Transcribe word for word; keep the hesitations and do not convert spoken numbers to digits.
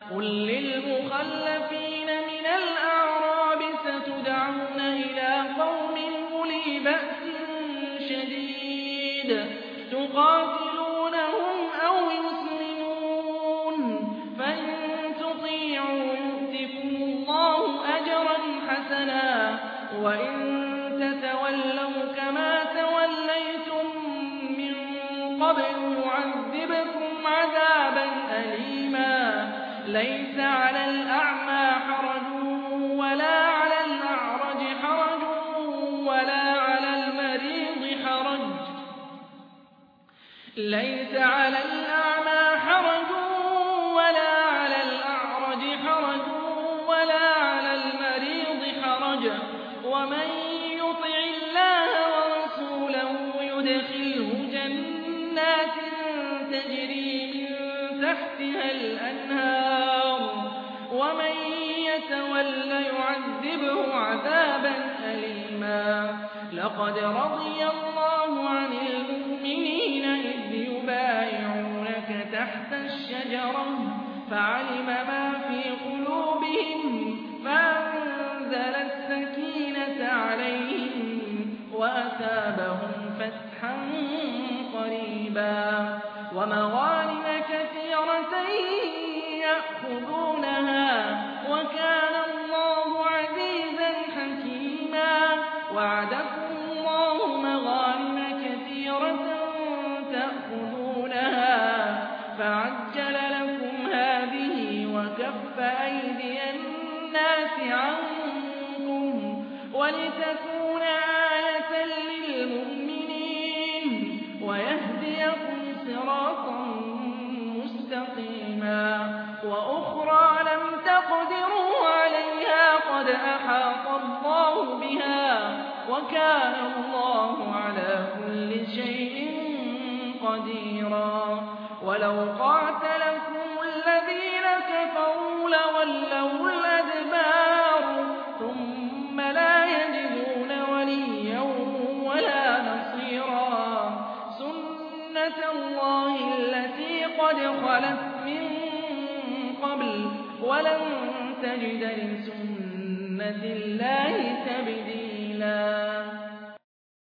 قل للمخلفين من الأعراب ستدعون إلى قوم أولي بأس شديد تقاتلونهم أو يسلمون فإن تطيعوا يؤتكم الله أجرا حسنا وإن تتولوا كما توليتم من قبل يعذبكم عذابا أليما ليس على الأعمى حرج ولا على الأعرج حرج ولا على المريض حرج ليس على الأعمى حرج ولا على الأعرج حرج ولا على المريض حرج ومن يطع الله ورسوله يدخله جنات تجري من تحتها الأنهار ومن يتول يعذبه عذابا أليما لقد رضي الله عن المؤمنين إذ يبايعونك تحت الشجرة فعلم ما في قلوبهم فأنزل السكينة عليهم وأثابهم فتحا قريبا ومغانم كثيرة يأخذونها وكان الله عزيزا حكيما وعدكم الله مغانم كثيرة تأخذونها فعجل لكم هذه وكف أيدي الناس عنكم ولتكون آية للمؤمنين ويهديكم صراطا مستقيما وأخرى لم تقدروا عليها قد أحاط الله بها وكان الله على كل شيء قديرا ولو قاتلكم الذين كفروا لولوا الأدبار ثم لا يجدون وليا ولا نصيرا سنة الله التي قد خلت من قبل ولن تجد لسنة الله تبديلا